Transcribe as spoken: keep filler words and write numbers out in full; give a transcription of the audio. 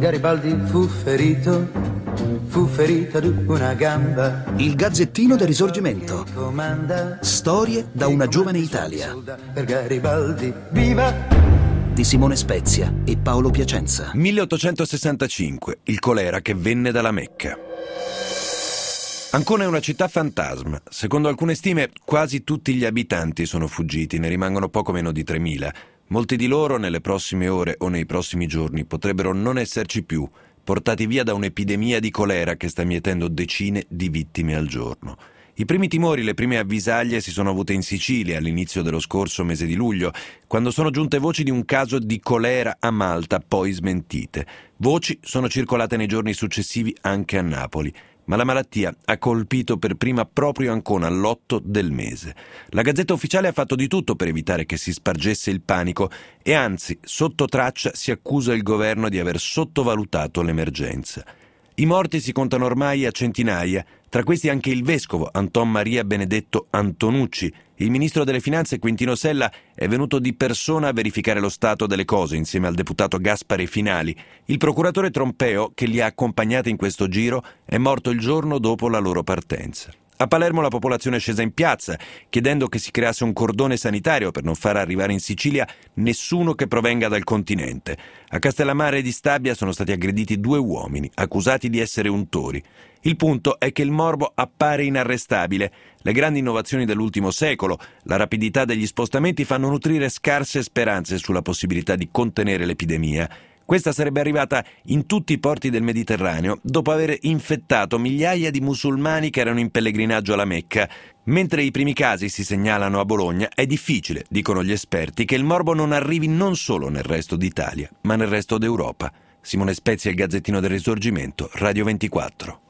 Garibaldi fu ferito, fu ferito ad una gamba. Il Gazzettino del Risorgimento. Storie da una giovane Italia. Per Garibaldi, viva! Di Simone Spezia e Paolo Piacenza. milleottocentosessantacinque, il colera che venne dalla Mecca. Ancona è una città fantasma. Secondo alcune stime, quasi tutti gli abitanti sono fuggiti, ne rimangono poco meno di tremila. Molti di loro, nelle prossime ore o nei prossimi giorni, potrebbero non esserci più, portati via da un'epidemia di colera che sta mietendo decine di vittime al giorno. I primi timori, le prime avvisaglie si sono avute in Sicilia all'inizio dello scorso mese di luglio, quando sono giunte voci di un caso di colera a Malta, poi smentite. Voci sono circolate nei giorni successivi anche a Napoli. Ma la malattia ha colpito per prima proprio Ancona all'otto del mese. La Gazzetta Ufficiale ha fatto di tutto per evitare che si spargesse il panico e anzi, sotto traccia, si accusa il governo di aver sottovalutato l'emergenza. I morti si contano ormai a centinaia, tra questi anche il vescovo Anton Maria Benedetto Antonucci. Il ministro delle Finanze Quintino Sella è venuto di persona a verificare lo stato delle cose insieme al deputato Gaspare Finali. Il procuratore Trompeo, che li ha accompagnati in questo giro, è morto il giorno dopo la loro partenza. A Palermo la popolazione è scesa in piazza, chiedendo che si creasse un cordone sanitario per non far arrivare in Sicilia nessuno che provenga dal continente. A Castellammare di Stabia sono stati aggrediti due uomini, accusati di essere untori. Il punto è che il morbo appare inarrestabile. Le grandi innovazioni dell'ultimo secolo, la rapidità degli spostamenti fanno nutrire scarse speranze sulla possibilità di contenere l'epidemia. Questa sarebbe arrivata in tutti i porti del Mediterraneo dopo aver infettato migliaia di musulmani che erano in pellegrinaggio alla Mecca. Mentre i primi casi si segnalano a Bologna, è difficile, dicono gli esperti, che il morbo non arrivi non solo nel resto d'Italia, ma nel resto d'Europa. Simone Spezia, il Gazzettino del Risorgimento, Radio ventiquattro.